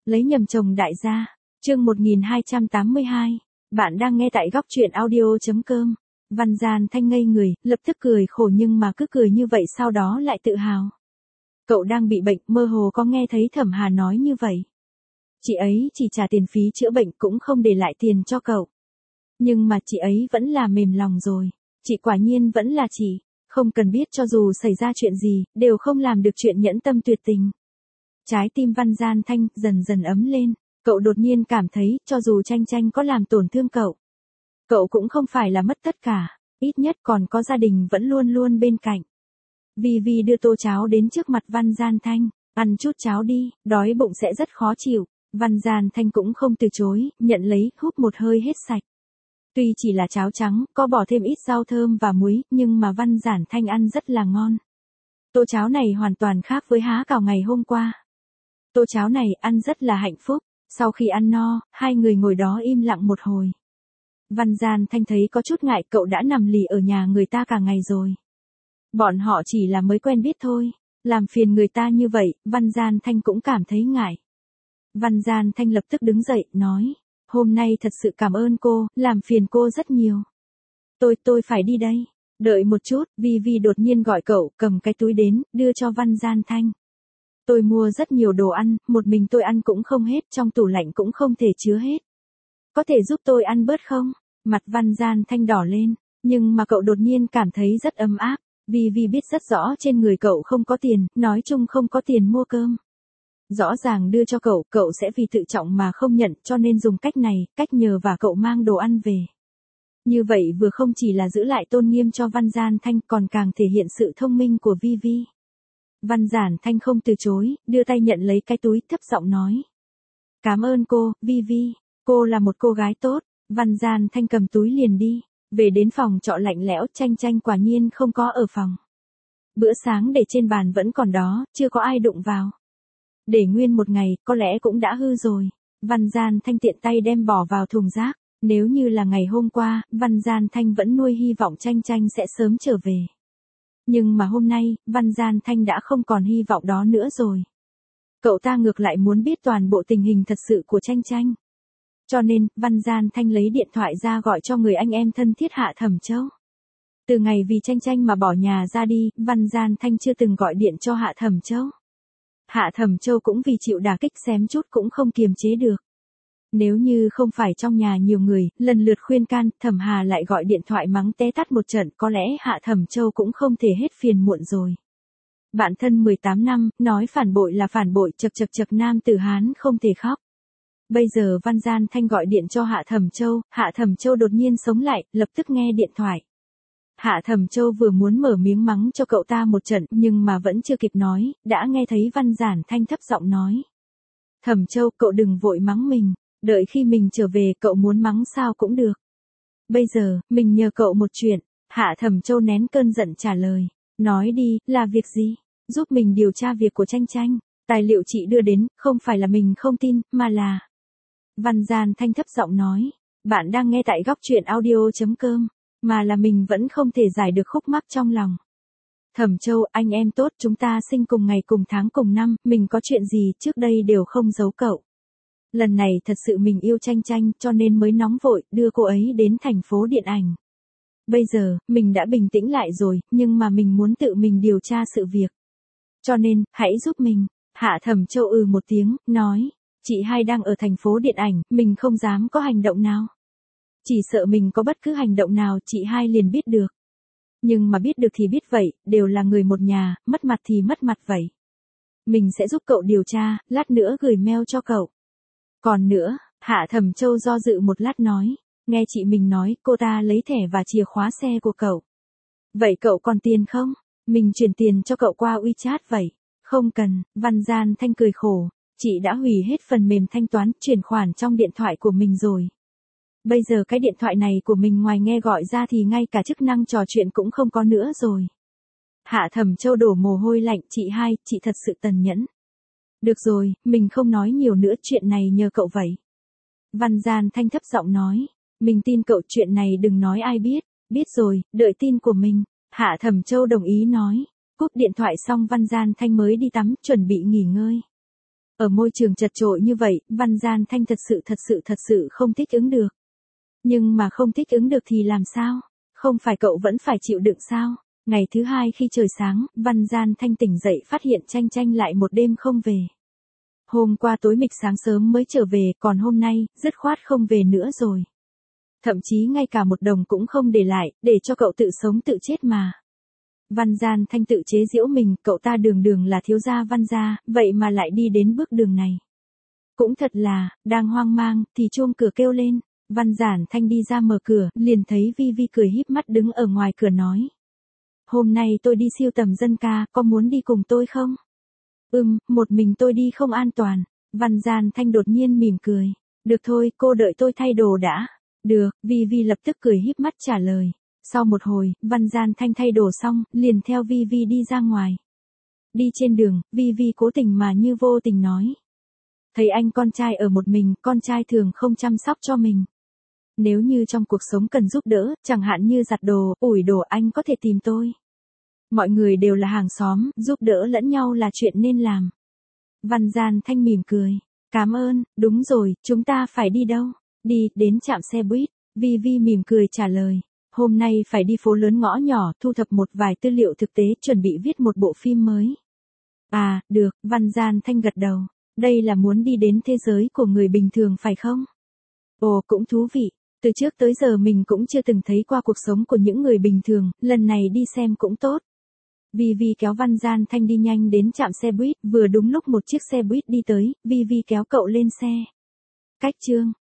Lấy nhầm chồng đại gia. Chương 1282. Bạn đang nghe tại góc truyện audio.com. Văn Gian Thanh ngây người, lập tức cười khổ nhưng mà cứ cười như vậy sau đó lại tự hào. Cậu đang bị bệnh, mơ hồ có nghe thấy Thẩm Hà nói như vậy. Chị ấy chỉ trả tiền phí chữa bệnh cũng không để lại tiền cho cậu. Nhưng mà chị ấy vẫn là mềm lòng rồi. Chị quả nhiên vẫn là chị, không cần biết cho dù xảy ra chuyện gì, đều không làm được chuyện nhẫn tâm tuyệt tình. Trái tim Văn Gian Thanh dần dần ấm lên, cậu đột nhiên cảm thấy cho dù Tranh Tranh có làm tổn thương cậu, cậu cũng không phải là mất tất cả, ít nhất còn có gia đình vẫn luôn luôn bên cạnh. Vi Vi đưa tô cháo đến trước mặt Văn Gian Thanh, ăn chút cháo đi, đói bụng sẽ rất khó chịu. Văn Gian Thanh cũng không từ chối, nhận lấy, húp một hơi hết sạch. Tuy chỉ là cháo trắng, có bỏ thêm ít rau thơm và muối, nhưng mà Văn Gian Thanh ăn rất là ngon. Tô cháo này hoàn toàn khác với há cảo ngày hôm qua. Tô cháo này ăn rất là hạnh phúc, sau khi ăn no, hai người ngồi đó im lặng một hồi. Văn Gian Thanh thấy có chút ngại, cậu đã nằm lì ở nhà người ta cả ngày rồi. Bọn họ chỉ là mới quen biết thôi, làm phiền người ta như vậy, Văn Gian Thanh cũng cảm thấy ngại. Văn Gian Thanh lập tức đứng dậy, nói, hôm nay thật sự cảm ơn cô, làm phiền cô rất nhiều. Tôi phải đi đây. Đợi một chút, Vi Vi đột nhiên gọi cậu, cầm cái túi đến, đưa cho Văn Gian Thanh. Tôi mua rất nhiều đồ ăn, một mình tôi ăn cũng không hết, trong tủ lạnh cũng không thể chứa hết. Có thể giúp tôi ăn bớt không? Mặt Văn Gian Thanh đỏ lên, nhưng mà cậu đột nhiên cảm thấy rất ấm áp. Vi Vi biết rất rõ trên người cậu không có tiền, nói chung không có tiền mua cơm. Rõ ràng đưa cho cậu, cậu sẽ vì tự trọng mà không nhận, cho nên dùng cách này, cách nhờ và cậu mang đồ ăn về. Như vậy vừa không chỉ là giữ lại tôn nghiêm cho Văn Gian Thanh, còn càng thể hiện sự thông minh của Vi Vi. Văn Gian Thanh không từ chối, đưa tay nhận lấy cái túi, thấp giọng nói. Cảm ơn cô, Vi Vi, cô là một cô gái tốt. Văn Gian Thanh cầm túi liền đi, về đến phòng trọ lạnh lẽo, Tranh Tranh quả nhiên không có ở phòng. Bữa sáng để trên bàn vẫn còn đó, chưa có ai đụng vào. Để nguyên một ngày, có lẽ cũng đã hư rồi. Văn Gian Thanh tiện tay đem bỏ vào thùng rác. Nếu như là ngày hôm qua, Văn Gian Thanh vẫn nuôi hy vọng Tranh Tranh sẽ sớm trở về. Nhưng mà hôm nay, Văn Gian Thanh đã không còn hy vọng đó nữa rồi. Cậu ta ngược lại muốn biết toàn bộ tình hình thật sự của Tranh Tranh. Cho nên, Văn Gian Thanh lấy điện thoại ra gọi cho người anh em thân thiết Hạ Thẩm Châu. Từ ngày vì Tranh Tranh mà bỏ nhà ra đi, Văn Gian Thanh chưa từng gọi điện cho Hạ Thẩm Châu. Hạ Thẩm Châu cũng vì chịu đả kích xém chút cũng không kiềm chế được. Nếu như không phải trong nhà nhiều người, lần lượt khuyên can, Thẩm Hà lại gọi điện thoại mắng té tát một trận, có lẽ Hạ Thẩm Châu cũng không thể hết phiền muộn rồi. Bạn thân 18 năm, nói phản bội là phản bội, chật nam tử Hán không thể khóc. Bây giờ Văn Gian Thanh gọi điện cho Hạ Thẩm Châu đột nhiên sống lại, lập tức nghe điện thoại. Hạ Thẩm Châu vừa muốn mở miếng mắng cho cậu ta một trận, nhưng mà vẫn chưa kịp nói, đã nghe thấy Văn Gian Thanh thấp giọng nói. Thẩm Châu, cậu đừng vội mắng mình, đợi khi mình trở về cậu muốn mắng sao cũng được. Bây giờ, mình nhờ cậu một chuyện. Hạ Thẩm Châu nén cơn giận trả lời. Nói đi, là việc gì? Giúp mình điều tra việc của Tranh Tranh. Tài liệu chị đưa đến, không phải là mình không tin, mà là... Văn Gian Thanh thấp giọng nói. Bạn đang nghe tại góc truyện audio.com. Mà là mình vẫn không thể giải được khúc mắc trong lòng. Thẩm Châu, anh em tốt, chúng ta sinh cùng ngày cùng tháng cùng năm, mình có chuyện gì trước đây đều không giấu cậu. Lần này thật sự mình yêu Tranh Tranh, cho nên mới nóng vội, đưa cô ấy đến thành phố điện ảnh. Bây giờ, mình đã bình tĩnh lại rồi, nhưng mà mình muốn tự mình điều tra sự việc. Cho nên, hãy giúp mình. Hạ Thẩm Châu một tiếng, nói. Chị hai đang ở thành phố điện ảnh, mình không dám có hành động nào. Chỉ sợ mình có bất cứ hành động nào chị hai liền biết được. Nhưng mà biết được thì biết vậy, đều là người một nhà, mất mặt thì mất mặt vậy. Mình sẽ giúp cậu điều tra, lát nữa gửi mail cho cậu. Còn nữa, Hạ Thẩm Châu do dự một lát nói, nghe chị mình nói, cô ta lấy thẻ và chìa khóa xe của cậu. Vậy cậu còn tiền không? Mình chuyển tiền cho cậu qua WeChat vậy. Không cần, Văn Gian Thanh cười khổ, chị đã hủy hết phần mềm thanh toán, chuyển khoản trong điện thoại của mình rồi. Bây giờ cái điện thoại này của mình ngoài nghe gọi ra thì ngay cả chức năng trò chuyện cũng không có nữa rồi. Hạ Thẩm Châu đổ mồ hôi lạnh, chị hai, chị thật sự tàn nhẫn. Được rồi, mình không nói nhiều nữa, chuyện này nhờ cậu vậy. Văn Gian Thanh thấp giọng nói, mình tin cậu, chuyện này đừng nói ai biết. Biết rồi, đợi tin của mình. Hạ Thẩm Châu đồng ý nói. Cúp điện thoại xong Văn Gian Thanh mới đi tắm, chuẩn bị nghỉ ngơi. Ở môi trường chật chội như vậy, Văn Gian Thanh thật sự không thích ứng được. Nhưng mà không thích ứng được thì làm sao? Không phải cậu vẫn phải chịu đựng sao? Ngày thứ hai khi trời sáng, Văn Gian Thanh tỉnh dậy phát hiện Tranh Tranh lại một đêm không về. Hôm qua tối mịch sáng sớm mới trở về, còn hôm nay, dứt khoát không về nữa rồi. Thậm chí ngay cả một đồng cũng không để lại, để cho cậu tự sống tự chết mà. Văn Gian Thanh tự chế giễu mình, cậu ta đường đường là thiếu gia Văn gia, vậy mà lại đi đến bước đường này. Cũng thật là, đang hoang mang, thì chuông cửa kêu lên. Văn Giản Thanh đi ra mở cửa, liền thấy Vi Vi cười híp mắt đứng ở ngoài cửa nói. Hôm nay tôi đi siêu tầm dân ca, có muốn đi cùng tôi không? Một mình tôi đi không an toàn. Văn Gian Thanh đột nhiên mỉm cười. Được thôi, cô đợi tôi thay đồ đã. Được, Vi Vi lập tức cười híp mắt trả lời. Sau một hồi, Văn Gian Thanh thay đồ xong, liền theo Vi Vi đi ra ngoài. Đi trên đường, Vi Vi cố tình mà như vô tình nói. Thấy anh con trai ở một mình, con trai thường không chăm sóc cho mình. Nếu như trong cuộc sống cần giúp đỡ, chẳng hạn như giặt đồ, ủi đồ anh có thể tìm tôi. Mọi người đều là hàng xóm, giúp đỡ lẫn nhau là chuyện nên làm. Văn Gian Thanh mỉm cười. Cảm ơn, đúng rồi, chúng ta phải đi đâu? Đi, đến trạm xe buýt. Vi Vi mỉm cười trả lời. Hôm nay phải đi phố lớn ngõ nhỏ, thu thập một vài tư liệu thực tế, chuẩn bị viết một bộ phim mới. À, được, Văn Gian Thanh gật đầu. Đây là muốn đi đến thế giới của người bình thường phải không? Ồ, cũng thú vị. Từ trước tới giờ mình cũng chưa từng thấy qua cuộc sống của những người bình thường, lần này đi xem cũng tốt. Vi Vi kéo Văn Gian Thanh đi nhanh đến trạm xe buýt, vừa đúng lúc một chiếc xe buýt đi tới, Vi Vi kéo cậu lên xe. Cách chương